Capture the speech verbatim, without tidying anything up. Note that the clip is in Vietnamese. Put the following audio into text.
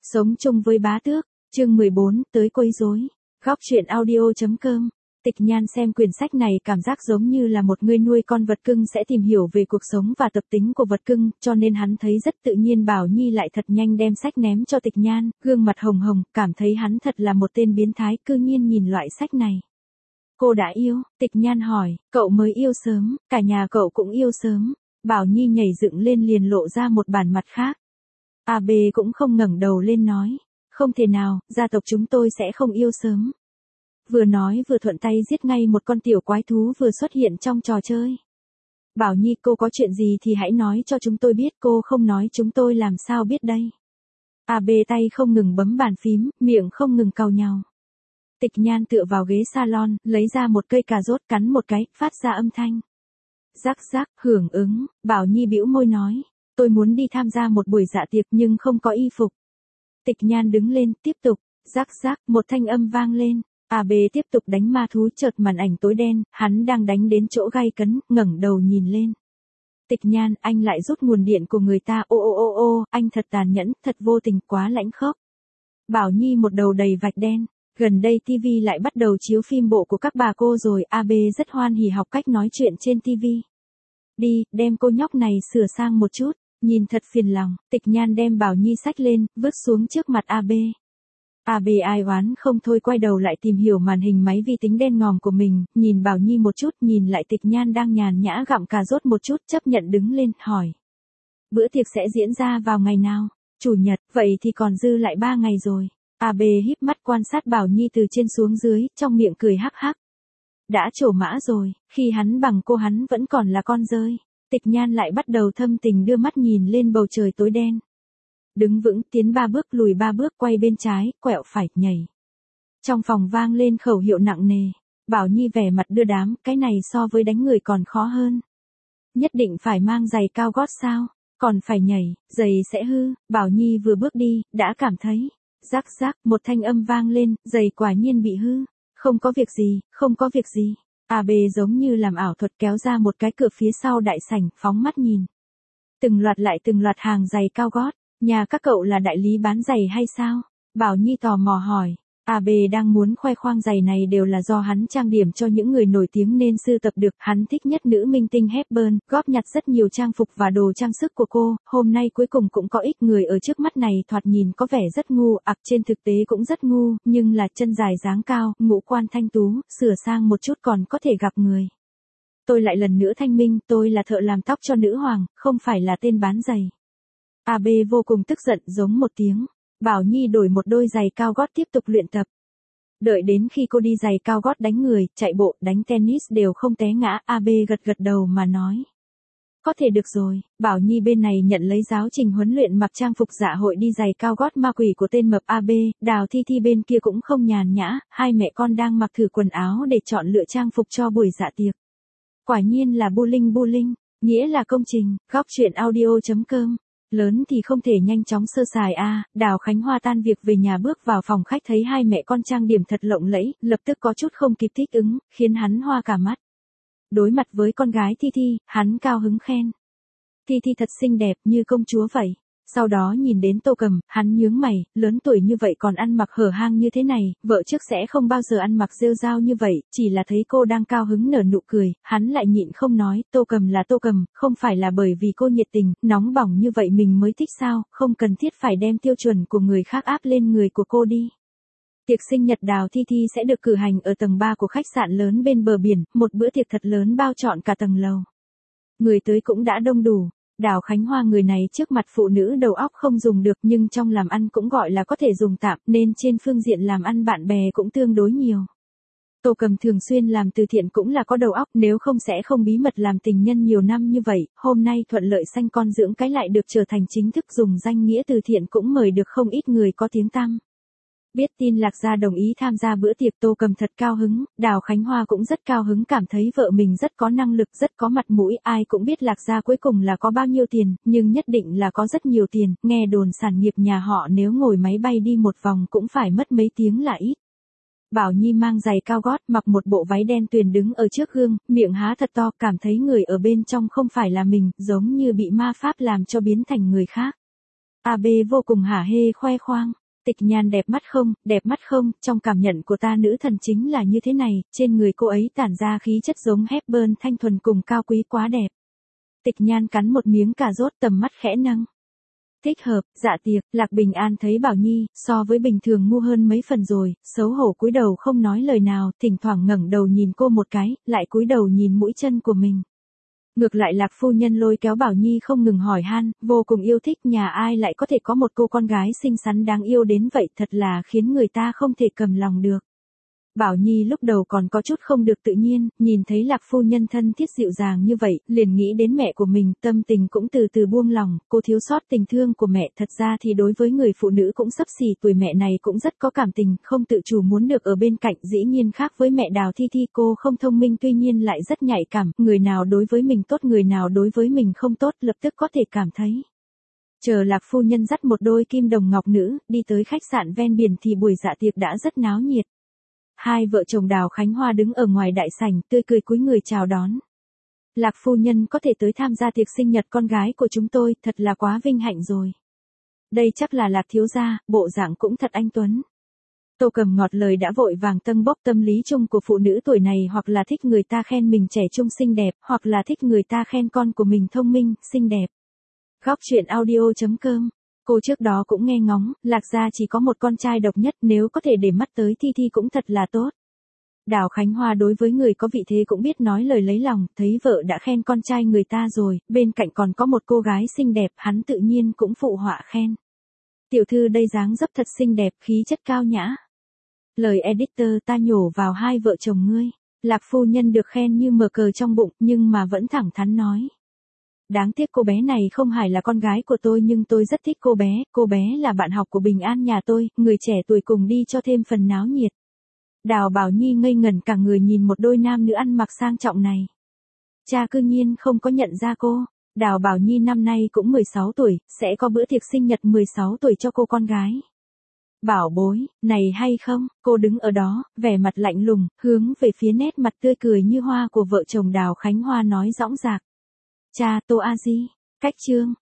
Sống chung với bá tước, chương mười bốn, tới quấy rối. Góc truyện audio.com. Tịch Nhan xem quyển sách này cảm giác giống như là một người nuôi con vật cưng sẽ tìm hiểu về cuộc sống và tập tính của vật cưng, cho nên hắn thấy rất tự nhiên Bảo Nhi lại thật nhanh đem sách ném cho Tịch Nhan, gương mặt hồng hồng, cảm thấy hắn thật là một tên biến thái, cư nhiên nhìn loại sách này. Cô đã yêu? Tịch Nhan hỏi, cậu mới yêu sớm, cả nhà cậu cũng yêu sớm. Bảo Nhi nhảy dựng lên liền lộ ra một bản mặt khác. A B cũng không ngẩng đầu lên nói, không thể nào, gia tộc chúng tôi sẽ không yêu sớm. Vừa nói vừa thuận tay giết ngay một con tiểu quái thú vừa xuất hiện trong trò chơi. Bảo Nhi, cô có chuyện gì thì hãy nói cho chúng tôi biết, cô không nói chúng tôi làm sao biết đây. A B tay không ngừng bấm bàn phím, miệng không ngừng cau nhàu. Tịch Nhan tựa vào ghế salon, lấy ra một cây cà rốt cắn một cái, phát ra âm thanh. Rắc rắc, hưởng ứng. Bảo Nhi bĩu môi nói, tôi muốn đi tham gia một buổi dạ tiệc nhưng không có y phục. Tịch Nhan đứng lên, tiếp tục. Rắc rắc, một thanh âm vang lên. A B tiếp tục đánh ma thú, chợt màn ảnh tối đen, hắn đang đánh đến chỗ gai cấn, ngẩng đầu nhìn lên. Tịch Nhan, anh lại rút nguồn điện của người ta, ô ô ô ô, anh thật tàn nhẫn, thật vô tình, quá lãnh khốc. Bảo Nhi một đầu đầy vạch đen. Gần đây ti vi lại bắt đầu chiếu phim bộ của các bà cô rồi, A B rất hoan hỉ học cách nói chuyện trên ti vi. Đi, đem cô nhóc này sửa sang một chút, nhìn thật phiền lòng. Tịch Nhan đem Bảo Nhi xách lên, vứt xuống trước mặt A B. A B ai oán không thôi quay đầu lại tìm hiểu màn hình máy vi tính đen ngòm của mình, nhìn Bảo Nhi một chút, nhìn lại Tịch Nhan đang nhàn nhã gặm cà rốt một chút, chấp nhận đứng lên, hỏi. Bữa tiệc sẽ diễn ra vào ngày nào? Chủ nhật, vậy thì còn dư lại ba ngày rồi. A B híp mắt quan sát Bảo Nhi từ trên xuống dưới, trong miệng cười hắc hắc. Đã trổ mã rồi, khi hắn bằng cô hắn vẫn còn là con dơi. Tịch Nhan lại bắt đầu thâm tình đưa mắt nhìn lên bầu trời tối đen. Đứng vững, tiến ba bước, lùi ba bước, quay bên trái, quẹo phải, nhảy. Trong phòng vang lên khẩu hiệu nặng nề. Bảo Nhi vẻ mặt đưa đám, cái này so với đánh người còn khó hơn. Nhất định phải mang giày cao gót sao? Còn phải nhảy, giày sẽ hư. Bảo Nhi vừa bước đi, đã cảm thấy. Rắc rắc, một thanh âm vang lên, giày quả nhiên bị hư. Không có việc gì, không có việc gì. A B giống như làm ảo thuật kéo ra một cái cửa phía sau đại sảnh, phóng mắt nhìn. Từng loạt lại từng loạt hàng giày cao gót. Nhà các cậu là đại lý bán giày hay sao? Bảo Nhi tò mò hỏi. A B đang muốn khoe khoang giày này đều là do hắn trang điểm cho những người nổi tiếng nên sưu tập được. Hắn thích nhất nữ minh tinh Hepburn, góp nhặt rất nhiều trang phục và đồ trang sức của cô. Hôm nay cuối cùng cũng có ít người ở trước mắt này thoạt nhìn có vẻ rất ngu, ặc trên thực tế cũng rất ngu, nhưng là chân dài dáng cao, ngũ quan thanh tú, sửa sang một chút còn có thể gặp người. Tôi lại lần nữa thanh minh, tôi là thợ làm tóc cho nữ hoàng, không phải là tên bán giày. A B vô cùng tức giận, giống một tiếng. Bảo Nhi đổi một đôi giày cao gót tiếp tục luyện tập. Đợi đến khi cô đi giày cao gót đánh người, chạy bộ, đánh tennis đều không té ngã, A B gật gật đầu mà nói. Có thể được rồi. Bảo Nhi bên này nhận lấy giáo trình huấn luyện mặc trang phục dạ hội đi giày cao gót ma quỷ của tên mập A B, Đào Thi Thi bên kia cũng không nhàn nhã, hai mẹ con đang mặc thử quần áo để chọn lựa trang phục cho buổi dạ tiệc. Quả nhiên là bu linh bu linh, nghĩa là công trình. Góc truyện audio.com. Lớn thì không thể nhanh chóng sơ sài a. À. Đào Khánh Hoa tan việc về nhà bước vào phòng khách thấy hai mẹ con trang điểm thật lộng lẫy, lập tức có chút không kịp thích ứng, khiến hắn hoa cả mắt. Đối mặt với con gái Thi Thi, hắn cao hứng khen. Thi Thi thật xinh đẹp như công chúa vậy. Sau đó nhìn đến Tô Cầm, hắn nhướng mày, lớn tuổi như vậy còn ăn mặc hở hang như thế này, vợ trước sẽ không bao giờ ăn mặc rêu rao như vậy, chỉ là thấy cô đang cao hứng nở nụ cười, hắn lại nhịn không nói, Tô Cầm là Tô Cầm, không phải là bởi vì cô nhiệt tình, nóng bỏng như vậy mình mới thích sao, không cần thiết phải đem tiêu chuẩn của người khác áp lên người của cô đi. Tiệc sinh nhật Đào Thi Thi sẽ được cử hành ở tầng ba của khách sạn lớn bên bờ biển, một bữa tiệc thật lớn bao trọn cả tầng lầu. Người tới cũng đã đông đủ. Đào Khánh Hoa người này trước mặt phụ nữ đầu óc không dùng được nhưng trong làm ăn cũng gọi là có thể dùng tạm nên trên phương diện làm ăn bạn bè cũng tương đối nhiều. Tô Cầm thường xuyên làm từ thiện cũng là có đầu óc, nếu không sẽ không bí mật làm tình nhân nhiều năm như vậy, hôm nay thuận lợi sanh con dưỡng cái lại được trở thành chính thức dùng danh nghĩa từ thiện cũng mời được không ít người có tiếng tăm. Biết tin Lạc Gia đồng ý tham gia bữa tiệc Tô Cầm thật cao hứng, Đào Khánh Hoa cũng rất cao hứng cảm thấy vợ mình rất có năng lực, rất có mặt mũi, ai cũng biết Lạc Gia cuối cùng là có bao nhiêu tiền, nhưng nhất định là có rất nhiều tiền, nghe đồn sản nghiệp nhà họ nếu ngồi máy bay đi một vòng cũng phải mất mấy tiếng là ít. Bảo Nhi mang giày cao gót, mặc một bộ váy đen tuyền đứng ở trước gương, miệng há thật to, cảm thấy người ở bên trong không phải là mình, giống như bị ma pháp làm cho biến thành người khác. a bê vô cùng hả hê khoe khoang. Tịch Nhan đẹp mắt không, đẹp mắt không, trong cảm nhận của ta nữ thần chính là như thế này, trên người cô ấy tản ra khí chất giống Hepburn thanh thuần cùng cao quý quá đẹp. Tịch Nhan cắn một miếng cà rốt, tầm mắt khẽ nâng. Thích hợp, dạ tiệc, Lạc Bình An thấy Bảo Nhi, so với bình thường ngu hơn mấy phần rồi, xấu hổ cúi đầu không nói lời nào, thỉnh thoảng ngẩng đầu nhìn cô một cái, lại cúi đầu nhìn mũi chân của mình. Ngược lại Lạc phu nhân lôi kéo Bảo Nhi không ngừng hỏi han, vô cùng yêu thích, nhà ai lại có thể có một cô con gái xinh xắn đáng yêu đến vậy, thật là khiến người ta không thể cầm lòng được. Bảo Nhi lúc đầu còn có chút không được tự nhiên, nhìn thấy Lạc phu nhân thân thiết dịu dàng như vậy, liền nghĩ đến mẹ của mình, tâm tình cũng từ từ buông lòng, cô thiếu sót tình thương của mẹ, thật ra thì đối với người phụ nữ cũng xấp xỉ tuổi mẹ này cũng rất có cảm tình, không tự chủ muốn được ở bên cạnh, dĩ nhiên khác với mẹ Đào Thi Thi, cô không thông minh tuy nhiên lại rất nhạy cảm, người nào đối với mình tốt người nào đối với mình không tốt, lập tức có thể cảm thấy. Chờ Lạc phu nhân dắt một đôi kim đồng ngọc nữ, đi tới khách sạn ven biển thì buổi dạ tiệc đã rất náo nhiệt. Hai vợ chồng Đào Khánh Hoa đứng ở ngoài đại sảnh, tươi cười cúi người chào đón. Lạc phu nhân có thể tới tham gia tiệc sinh nhật con gái của chúng tôi, thật là quá vinh hạnh rồi. Đây chắc là Lạc thiếu gia, bộ dạng cũng thật anh tuấn. Tô Cầm ngọt lời đã vội vàng tâng bốc tâm lý chung của phụ nữ tuổi này, hoặc là thích người ta khen mình trẻ trung xinh đẹp, hoặc là thích người ta khen con của mình thông minh, xinh đẹp. Góc truyện audio chấm com. Cô trước đó cũng nghe ngóng, Lạc gia chỉ có một con trai độc nhất, nếu có thể để mắt tới Thi Thi cũng thật là tốt. Đào Khánh Hoa đối với người có vị thế cũng biết nói lời lấy lòng, thấy vợ đã khen con trai người ta rồi, bên cạnh còn có một cô gái xinh đẹp, hắn tự nhiên cũng phụ họa khen. Tiểu thư đây dáng dấp thật xinh đẹp, khí chất cao nhã. Lời editor ta nhổ vào hai vợ chồng ngươi. Lạc phu nhân được khen như mở cờ trong bụng, nhưng mà vẫn thẳng thắn nói. Đáng tiếc cô bé này không phải là con gái của tôi, nhưng tôi rất thích cô bé, cô bé là bạn học của Bình An nhà tôi, người trẻ tuổi cùng đi cho thêm phần náo nhiệt. Đào Bảo Nhi ngây ngẩn cả người nhìn một đôi nam nữ ăn mặc sang trọng này. Cha cư nhiên không có nhận ra cô. Đào Bảo Nhi năm nay cũng mười sáu tuổi, sẽ có bữa tiệc sinh nhật mười sáu tuổi cho cô con gái. Bảo bối, này hay không, cô đứng ở đó, vẻ mặt lạnh lùng, hướng về phía nét mặt tươi cười như hoa của vợ chồng Đào Khánh Hoa nói dõng dạc. Cha, Tô A Di, cách chương.